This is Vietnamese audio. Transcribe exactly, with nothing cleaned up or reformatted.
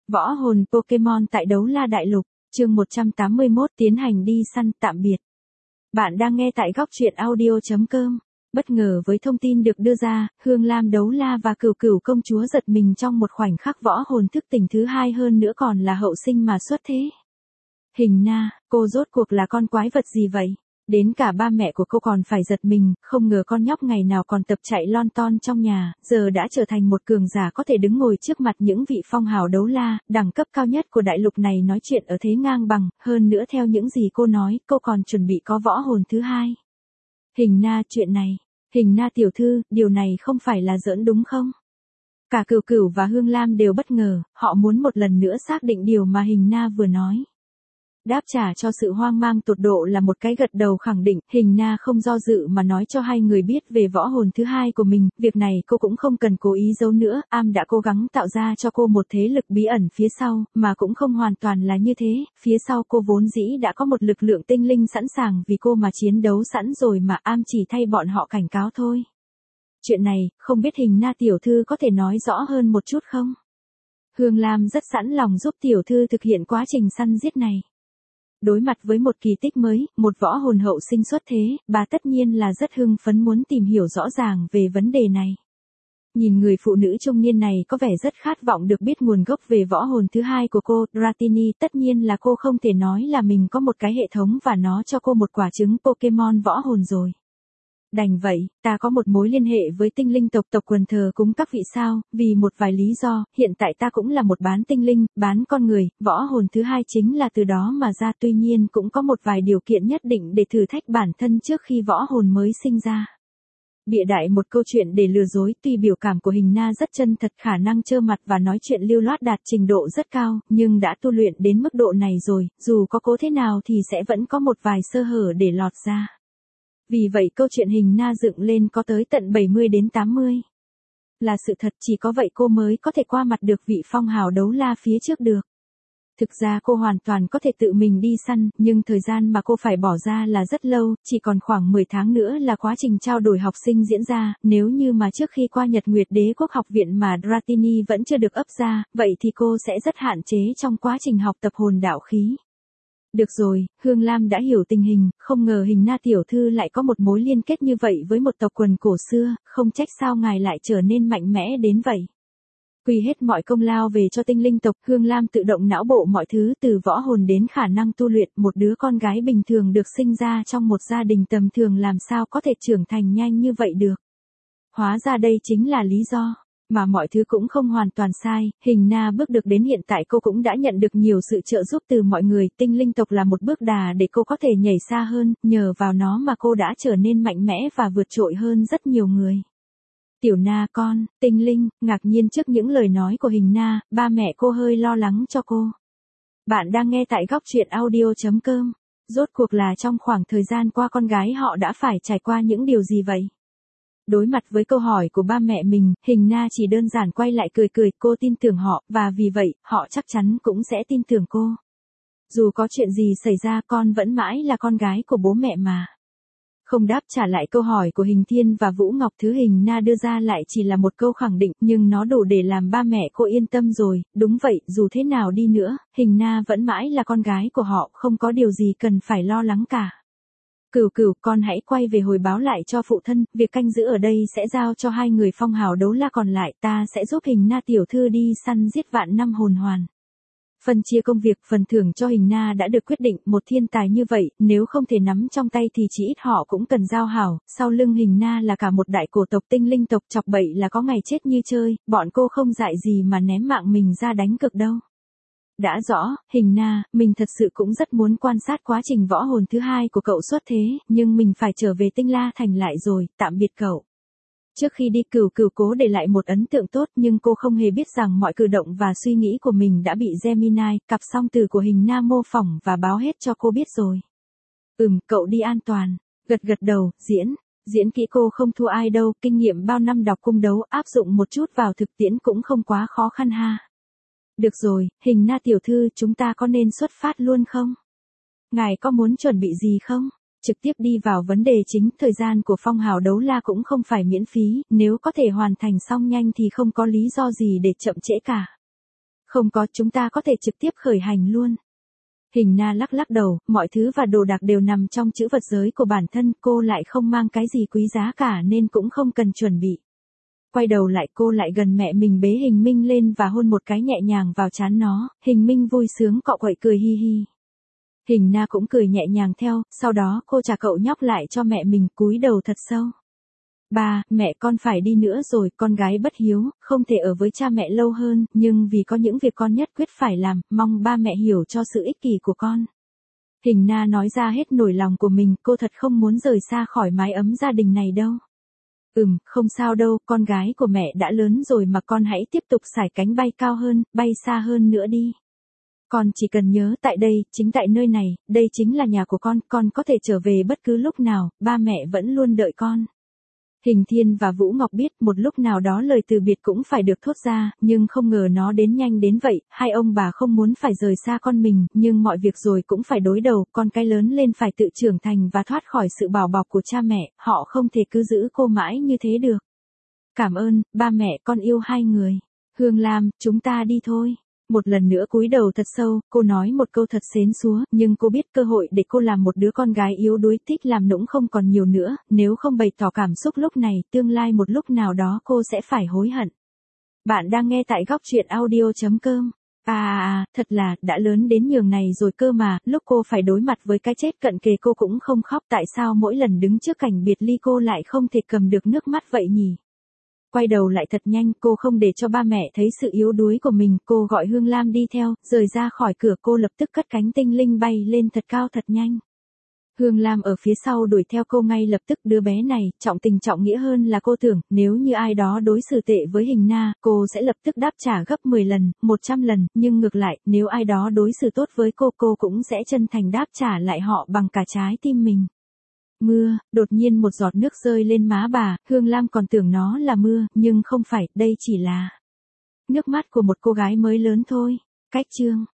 Võ hồn Pokemon tại Đấu La Đại Lục, chương một trăm tám mươi mốt tiến hành đi săn tạm biệt. Bạn đang nghe tại góc truyện audio chấm com. Bất ngờ với thông tin được đưa ra, Hương Lam Đấu La và Cửu Cửu công chúa giật mình trong một khoảnh khắc võ hồn thức tỉnh thứ hai hơn nữa còn là hậu sinh mà xuất thế. Hình Na, cô rốt cuộc là con quái vật gì vậy? Đến cả ba mẹ của cô còn phải giật mình, không ngờ con nhóc ngày nào còn tập chạy lon ton trong nhà, giờ đã trở thành một cường giả có thể đứng ngồi trước mặt những vị phong hào đấu la, đẳng cấp cao nhất của đại lục này nói chuyện ở thế ngang bằng, hơn nữa theo những gì cô nói, cô còn chuẩn bị có võ hồn thứ hai. Hình Na, chuyện này, Hình Na tiểu thư, điều này không phải là giỡn đúng không? Cả Cửu Cửu và Hương Lam đều bất ngờ, họ muốn một lần nữa xác định điều mà Hình Na vừa nói. Đáp trả cho sự hoang mang tột độ là một cái gật đầu khẳng định, Hình Na không do dự mà nói cho hai người biết về võ hồn thứ hai của mình, việc này cô cũng không cần cố ý giấu nữa, Am đã cố gắng tạo ra cho cô một thế lực bí ẩn phía sau, mà cũng không hoàn toàn là như thế, phía sau cô vốn dĩ đã có một lực lượng tinh linh sẵn sàng vì cô mà chiến đấu sẵn rồi mà Am chỉ thay bọn họ cảnh cáo thôi. Chuyện này, không biết Hình Na tiểu thư có thể nói rõ hơn một chút không? Hương Lam rất sẵn lòng giúp tiểu thư thực hiện quá trình săn giết này. Đối mặt với một kỳ tích mới, một võ hồn hậu sinh xuất thế, bà tất nhiên là rất hưng phấn muốn tìm hiểu rõ ràng về vấn đề này. Nhìn người phụ nữ trung niên này có vẻ rất khát vọng được biết nguồn gốc về võ hồn thứ hai của cô, Dratini, tất nhiên là cô không thể nói là mình có một cái hệ thống và nó cho cô một quả trứng Pokemon võ hồn rồi. Đành vậy, ta có một mối liên hệ với tinh linh tộc tộc quần thờ cúng các vị sao, vì một vài lý do, hiện tại ta cũng là một bán tinh linh, bán con người, võ hồn thứ hai chính là từ đó mà ra, tuy nhiên cũng có một vài điều kiện nhất định để thử thách bản thân trước khi võ hồn mới sinh ra. Bịa đại một câu chuyện để lừa dối, tuy biểu cảm của Hình Na rất chân thật, khả năng trơ mặt và nói chuyện lưu loát đạt trình độ rất cao, nhưng đã tu luyện đến mức độ này rồi, dù có cố thế nào thì sẽ vẫn có một vài sơ hở để lọt ra. Vì vậy câu chuyện Hình Na dựng lên có tới tận bảy mươi đến tám mươi. Là sự thật, chỉ có vậy cô mới có thể qua mặt được vị phong hào đấu la phía trước được. Thực ra cô hoàn toàn có thể tự mình đi săn, nhưng thời gian mà cô phải bỏ ra là rất lâu, chỉ còn khoảng mười tháng nữa là quá trình trao đổi học sinh diễn ra, nếu như mà trước khi qua Nhật Nguyệt Đế Quốc học viện mà Dratini vẫn chưa được ấp ra, vậy thì cô sẽ rất hạn chế trong quá trình học tập hồn đạo khí. Được rồi, Hương Lam đã hiểu tình hình, không ngờ Hình Na tiểu thư lại có một mối liên kết như vậy với một tộc quần cổ xưa, không trách sao ngài lại trở nên mạnh mẽ đến vậy. Quy hết mọi công lao về cho tinh linh tộc, Hương Lam tự động não bộ mọi thứ từ võ hồn đến khả năng tu luyện, một đứa con gái bình thường được sinh ra trong một gia đình tầm thường làm sao có thể trưởng thành nhanh như vậy được. Hóa ra đây chính là lý do. Mà mọi thứ cũng không hoàn toàn sai, Hình Na bước được đến hiện tại cô cũng đã nhận được nhiều sự trợ giúp từ mọi người, tinh linh tộc là một bước đà để cô có thể nhảy xa hơn, nhờ vào nó mà cô đã trở nên mạnh mẽ và vượt trội hơn rất nhiều người. Tiểu Na con, tinh linh, ngạc nhiên trước những lời nói của Hình Na, ba mẹ cô hơi lo lắng cho cô. Bạn đang nghe tại góc truyện audio chấm com, rốt cuộc là trong khoảng thời gian qua con gái họ đã phải trải qua những điều gì vậy? Đối mặt với câu hỏi của ba mẹ mình, Hình Na chỉ đơn giản quay lại cười cười, cô tin tưởng họ, và vì vậy, họ chắc chắn cũng sẽ tin tưởng cô. Dù có chuyện gì xảy ra con vẫn mãi là con gái của bố mẹ mà. Không đáp trả lại câu hỏi của Hình Thiên và Vũ Ngọc, thứ Hình Na đưa ra lại chỉ là một câu khẳng định, nhưng nó đủ để làm ba mẹ cô yên tâm rồi, đúng vậy, dù thế nào đi nữa, Hình Na vẫn mãi là con gái của họ, không có điều gì cần phải lo lắng cả. Cửu Cửu, con hãy quay về hồi báo lại cho phụ thân, việc canh giữ ở đây sẽ giao cho hai người phong hào đấu la còn lại, ta sẽ giúp Hình Na tiểu thư đi săn giết vạn năm hồn hoàn. Phân chia công việc, phần thưởng cho Hình Na đã được quyết định, một thiên tài như vậy, nếu không thể nắm trong tay thì chỉ ít họ cũng cần giao hảo, sau lưng Hình Na là cả một đại cổ tộc tinh linh tộc, chọc bậy là có ngày chết như chơi, bọn cô không dại gì mà ném mạng mình ra đánh cực đâu. Đã rõ, Hình Na, mình thật sự cũng rất muốn quan sát quá trình võ hồn thứ hai của cậu xuất thế, nhưng mình phải trở về Tinh La Thành lại rồi, tạm biệt cậu. Trước khi đi, Cửu Cửu cố để lại một ấn tượng tốt, nhưng cô không hề biết rằng mọi cử động và suy nghĩ của mình đã bị Gemini, cặp song tử của Hình Na mô phỏng và báo hết cho cô biết rồi. Ừm, cậu đi an toàn, gật gật đầu, diễn. Diễn kỹ cô không thua ai đâu, kinh nghiệm bao năm đọc cung đấu áp dụng một chút vào thực tiễn cũng không quá khó khăn ha. Được rồi, Hình Na tiểu thư, chúng ta có nên xuất phát luôn không? Ngài có muốn chuẩn bị gì không? Trực tiếp đi vào vấn đề chính, thời gian của phong hào đấu la cũng không phải miễn phí, nếu có thể hoàn thành xong nhanh thì không có lý do gì để chậm trễ cả. Không có, chúng ta có thể trực tiếp khởi hành luôn. Hình Na lắc lắc đầu, mọi thứ và đồ đạc đều nằm trong trữ vật giới của bản thân, cô lại không mang cái gì quý giá cả nên cũng không cần chuẩn bị. Quay đầu lại cô lại gần mẹ mình bế Hình Minh lên và hôn một cái nhẹ nhàng vào trán nó, Hình Minh vui sướng cọ quậy cười hi hi. Hình Na cũng cười nhẹ nhàng theo, sau đó cô trả cậu nhóc lại cho mẹ mình cúi đầu thật sâu. Ba, mẹ con phải đi nữa rồi, con gái bất hiếu, không thể ở với cha mẹ lâu hơn, nhưng vì có những việc con nhất quyết phải làm, mong ba mẹ hiểu cho sự ích kỷ của con. Hình Na nói ra hết nỗi lòng của mình, cô thật không muốn rời xa khỏi mái ấm gia đình này đâu. Ừm, không sao đâu, con gái của mẹ đã lớn rồi mà con hãy tiếp tục sải cánh bay cao hơn, bay xa hơn nữa đi. Con chỉ cần nhớ tại đây, chính tại nơi này, đây chính là nhà của con, con có thể trở về bất cứ lúc nào, ba mẹ vẫn luôn đợi con. Hình Thiên và Vũ Ngọc biết một lúc nào đó lời từ biệt cũng phải được thốt ra, nhưng không ngờ nó đến nhanh đến vậy, hai ông bà không muốn phải rời xa con mình, nhưng mọi việc rồi cũng phải đối đầu, con cái lớn lên phải tự trưởng thành và thoát khỏi sự bảo bọc của cha mẹ, họ không thể cứ giữ cô mãi như thế được. Cảm ơn, ba mẹ, con yêu hai người. Hương Lam, chúng ta đi thôi. Một lần nữa cúi đầu thật sâu, cô nói một câu thật xến xúa, nhưng cô biết cơ hội để cô làm một đứa con gái yếu đuối thích làm nũng không còn nhiều nữa, nếu không bày tỏ cảm xúc lúc này, tương lai một lúc nào đó cô sẽ phải hối hận. Bạn đang nghe tại góc truyện audio chấm com. À à, thật là, đã lớn đến nhường này rồi cơ mà, lúc cô phải đối mặt với cái chết cận kề cô cũng không khóc, tại sao mỗi lần đứng trước cảnh biệt ly cô lại không thể cầm được nước mắt vậy nhỉ? Quay đầu lại thật nhanh, cô không để cho ba mẹ thấy sự yếu đuối của mình, cô gọi Hương Lam đi theo, rời ra khỏi cửa cô lập tức cất cánh tinh linh bay lên thật cao thật nhanh. Hương Lam ở phía sau đuổi theo cô ngay lập tức, đứa bé này, trọng tình trọng nghĩa hơn là cô tưởng, nếu như ai đó đối xử tệ với Hình Na, cô sẽ lập tức đáp trả gấp mười lần, một trăm lần, nhưng ngược lại, nếu ai đó đối xử tốt với cô, cô cũng sẽ chân thành đáp trả lại họ bằng cả trái tim mình. Mưa, đột nhiên một giọt nước rơi lên má bà, Hương Lam còn tưởng nó là mưa, nhưng không phải, đây chỉ là nước mắt của một cô gái mới lớn thôi. Cách chương